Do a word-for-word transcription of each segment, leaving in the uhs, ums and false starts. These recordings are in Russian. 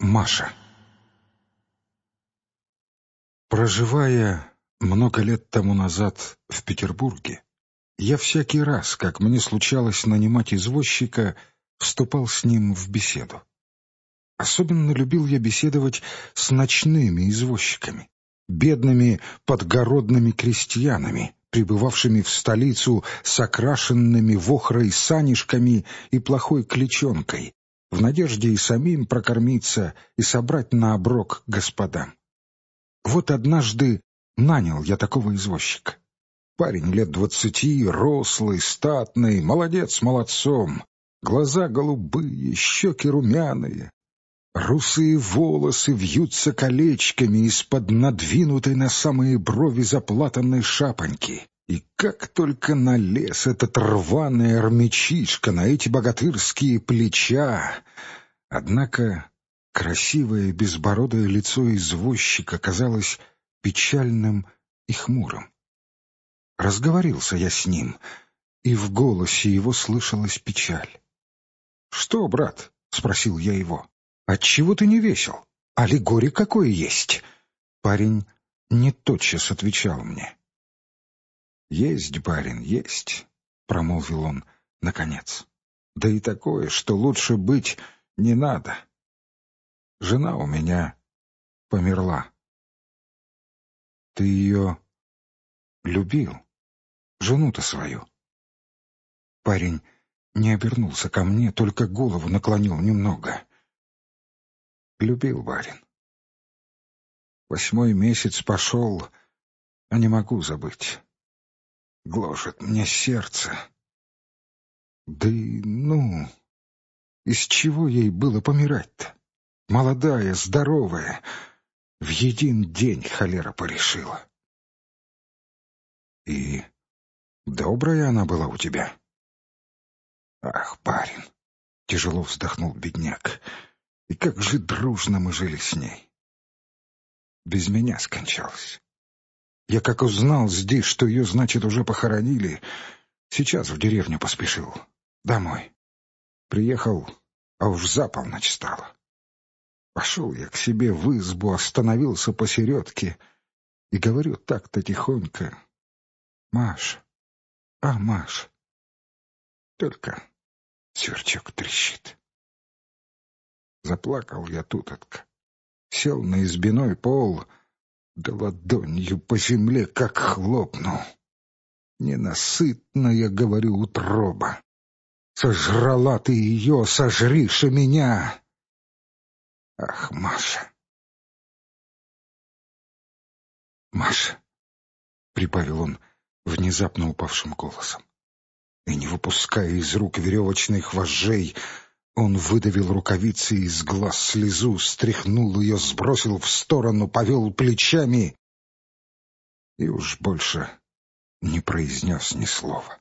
Маша. Проживая много лет тому назад в Петербурге, я всякий раз, как мне случалось нанимать извозчика, вступал с ним в беседу. Особенно любил я беседовать с ночными извозчиками, бедными подгородными крестьянами, прибывавшими в столицу с окрашенными вохрой санишками и плохой клячонкой, в надежде и самим прокормиться и собрать на оброк господам. Вот однажды нанял я такого извозчика. Парень лет двадцати, рослый, статный, молодец молодцом, глаза голубые, щеки румяные. Русые волосы вьются колечками из-под надвинутой на самые брови заплатанной шапоньки. И как только налез этот рваный армячишка на эти богатырские плеча! Однако красивое безбородое лицо извозчика казалось печальным и хмурым. Разговорился я с ним, и в голосе его слышалась печаль. — Что, брат? — спросил я его. — Отчего ты не весел? Али горе какое есть? Парень не тотчас отвечал мне. — Есть, барин, есть, — промолвил он наконец. — Да и такое, что лучше быть не надо. Жена у меня померла. — Ты ее любил? Жену-то свою? Парень не обернулся ко мне, только голову наклонил немного. — Любил, барин. Восьмой месяц пошел, а не могу забыть. Гложет мне сердце. Да и ну, из чего ей было помирать-то? Молодая, здоровая, в един день холера порешила. И добрая она была у тебя? Ах, барин, тяжело вздохнул бедняк, и как же дружно мы жили с ней. Без меня скончалась. Я как узнал здесь, что ее, значит, уже похоронили, сейчас в деревню поспешил, домой. Приехал, а уж за полночь стало. Пошел я к себе в избу, остановился посередке и говорю так-то тихонько: «Маш, а, Маш». Только сверчок трещит. Заплакал я тутотка, сел на избиной пол, да ладонью по земле как хлопнул. Ненасытная, говорю, утроба. Сожрала ты ее, сожришь и меня. Ах, Маша! Маша! — прибавил он внезапно упавшим голосом. И, не выпуская из рук веревочных вожжей, он выдавил рукавицы из глаз слезу, стряхнул ее, сбросил в сторону, повел плечами и уж больше не произнес ни слова.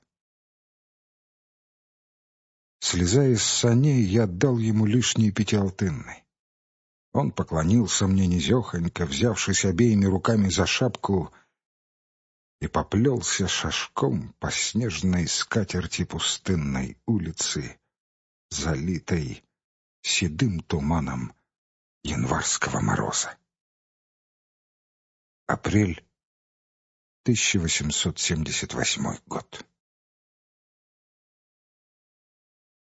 Слезая с саней, я отдал ему лишние пятиалтынные. Он поклонился мне низехонько, взявшись обеими руками за шапку, и поплелся шажком по снежной скатерти пустынной улицы, залитой седым туманом январского мороза. Апрель тысяча восемьсот семьдесят восьмой год.